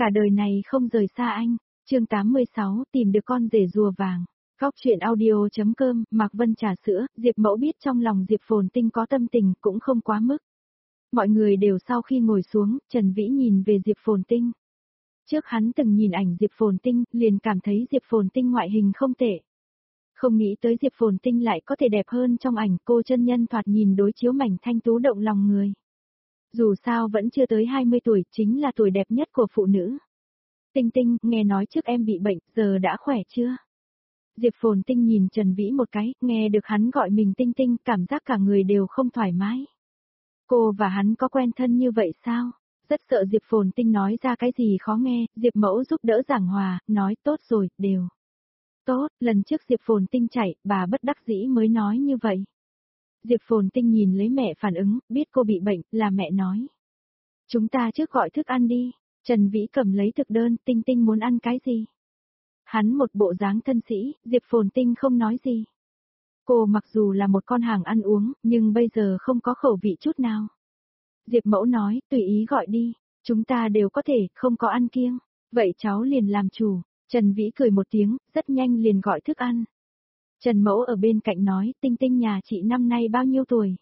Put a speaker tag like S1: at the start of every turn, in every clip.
S1: Cả đời này không rời xa anh. Chương 86, tìm được con rể rùa vàng. Góc truyện audio.com, Mạc Vân trà sữa, Diệp Mẫu biết trong lòng Diệp Phồn Tinh có tâm tình cũng không quá mức. Mọi người đều sau khi ngồi xuống, Trần Vĩ nhìn về Diệp Phồn Tinh. Trước hắn từng nhìn ảnh Diệp Phồn Tinh, liền cảm thấy Diệp Phồn Tinh ngoại hình không tệ. Không nghĩ tới Diệp Phồn Tinh lại có thể đẹp hơn trong ảnh, cô chân nhân thoạt nhìn đối chiếu mảnh thanh tú động lòng người. Dù sao vẫn chưa tới 20 tuổi, chính là tuổi đẹp nhất của phụ nữ. Tinh Tinh, nghe nói trước em bị bệnh, giờ đã khỏe chưa? Diệp Phồn Tinh nhìn Trần Vĩ một cái, nghe được hắn gọi mình Tinh Tinh, cảm giác cả người đều không thoải mái. Cô và hắn có quen thân như vậy sao? Rất sợ Diệp Phồn Tinh nói ra cái gì khó nghe, Diệp Mẫu giúp đỡ giảng hòa, nói tốt rồi, đều. Tốt, lần trước Diệp Phồn Tinh chạy, bà bất đắc dĩ mới nói như vậy. Diệp Phồn Tinh nhìn lấy mẹ phản ứng, biết cô bị bệnh, là mẹ nói. Chúng ta trước gọi thức ăn đi. Trần Vĩ cầm lấy thực đơn, Tinh Tinh muốn ăn cái gì? Hắn một bộ dáng thân sĩ, Diệp Phồn Tinh không nói gì. Cô mặc dù là một con hàng ăn uống, nhưng bây giờ không có khẩu vị chút nào. Diệp Mẫu nói, tùy ý gọi đi, chúng ta đều có thể, không có ăn kiêng. Vậy cháu liền làm chủ. Trần Vĩ cười một tiếng, rất nhanh liền gọi thức ăn. Trần Mẫu ở bên cạnh nói, Tinh Tinh nhà chị năm nay bao nhiêu tuổi?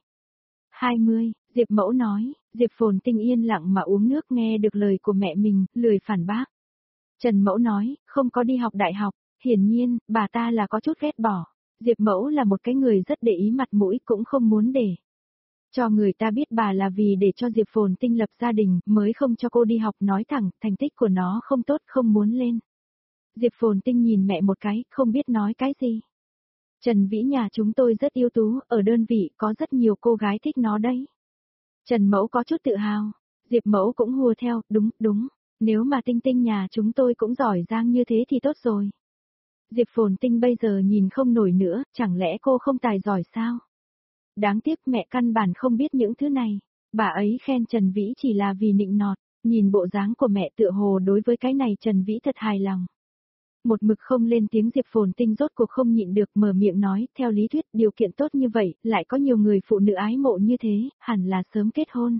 S1: 20, Diệp Mẫu nói. Diệp Phồn Tinh yên lặng mà uống nước, nghe được lời của mẹ mình, lười phản bác. Trần Mẫu nói, không có đi học đại học, hiển nhiên, bà ta là có chút ghét bỏ. Diệp Mẫu là một cái người rất để ý mặt mũi, cũng không muốn để cho người ta biết bà là vì để cho Diệp Phồn Tinh lập gia đình, mới không cho cô đi học, nói thẳng, thành tích của nó không tốt, không muốn lên. Diệp Phồn Tinh nhìn mẹ một cái, không biết nói cái gì. Trần Vĩ nhà chúng tôi rất ưu tú, ở đơn vị có rất nhiều cô gái thích nó đấy. Trần Mẫu có chút tự hào. Diệp Mẫu cũng hùa theo, đúng, nếu mà Tinh Tinh nhà chúng tôi cũng giỏi giang như thế thì tốt rồi. Diệp Phồn Tinh bây giờ nhìn không nổi nữa, chẳng lẽ cô không tài giỏi sao? Đáng tiếc mẹ căn bản không biết những thứ này. Bà ấy khen Trần Vĩ chỉ là vì nịnh nọt, nhìn bộ dáng của mẹ tựa hồ đối với cái này Trần Vĩ thật hài lòng. Một mực không lên tiếng Diệp Phồn Tinh rốt cuộc không nhịn được mở miệng nói, theo lý thuyết điều kiện tốt như vậy, lại có nhiều người phụ nữ ái mộ như thế, hẳn là sớm kết hôn.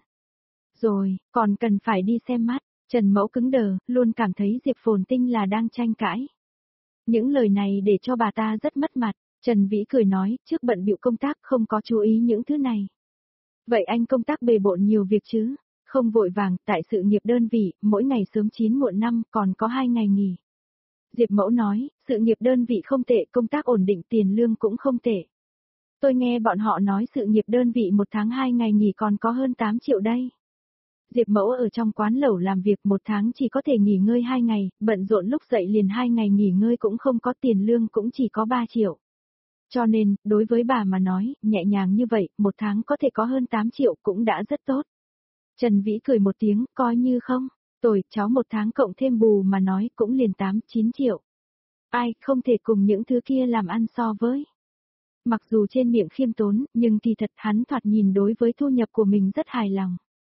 S1: Rồi, còn cần phải đi xem mắt, Trần Mẫu cứng đờ, luôn cảm thấy Diệp Phồn Tinh là đang tranh cãi. Những lời này để cho bà ta rất mất mặt, Trần Vĩ cười nói, trước bận bịu công tác không có chú ý những thứ này. Vậy anh công tác bề bộn nhiều việc chứ? Không vội vàng, tại sự nghiệp đơn vị, mỗi ngày sớm 9 muộn 5, còn có 2 ngày nghỉ. Diệp Mẫu nói, sự nghiệp đơn vị không tệ, công tác ổn định, tiền lương cũng không tệ. Tôi nghe bọn họ nói sự nghiệp đơn vị 1 tháng 2 ngày nghỉ còn có hơn 8 triệu đây. Diệp Mẫu ở trong quán lẩu làm việc 1 tháng chỉ có thể nghỉ ngơi 2 ngày, bận rộn lúc dậy liền 2 ngày nghỉ ngơi cũng không có, tiền lương cũng chỉ có 3 triệu. Cho nên, đối với bà mà nói, nhẹ nhàng như vậy, 1 tháng có thể có hơn 8 triệu cũng đã rất tốt. Trần Vĩ cười một tiếng, coi như không. Tôi, cháu 1 tháng cộng thêm bù mà nói cũng liền 8-9 triệu. Ai, không thể cùng những thứ kia làm ăn so với. Mặc dù trên miệng khiêm tốn, nhưng kỳ thật hắn thoạt nhìn đối với thu nhập của mình rất hài lòng.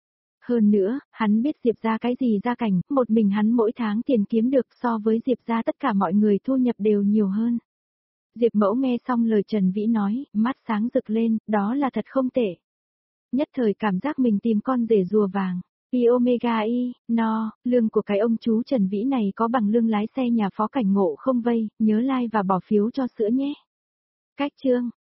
S1: Hơn nữa, hắn biết Diệp ra cái gì gia cảnh, một mình hắn mỗi tháng tiền kiếm được so với Diệp ra tất cả mọi người thu nhập đều nhiều hơn. Diệp Mẫu nghe xong lời Trần Vĩ nói, mắt sáng rực lên, đó là thật không tệ. Nhất thời cảm giác mình tìm con rể rùa vàng. Pi Omega Y, no, lương của cái ông chú Trần Vĩ này có bằng lương lái xe nhà phó cảnh ngộ không vây, nhớ like và bỏ phiếu cho sữa nhé. Cách chương.